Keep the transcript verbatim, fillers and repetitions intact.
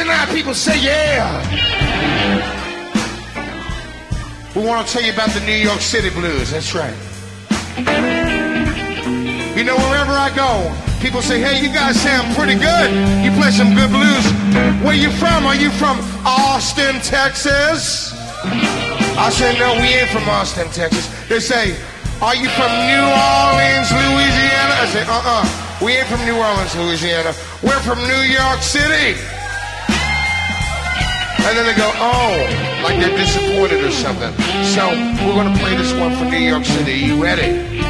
tonight, people say yeah. We want to tell you about the New York City blues. That's right. You know, wherever I go, people say, hey, you guys sound pretty good. You play some good blues. Where you from? Are you from Austin, Texas? I say, no, we ain't from Austin, Texas. They say, are you from New Orleans, Louisiana? I say, uh-uh. We ain't from New Orleans, Louisiana. We're from New York City. And then they go, oh, like they're disappointed or something. So we're going to play this one for New York City. You ready?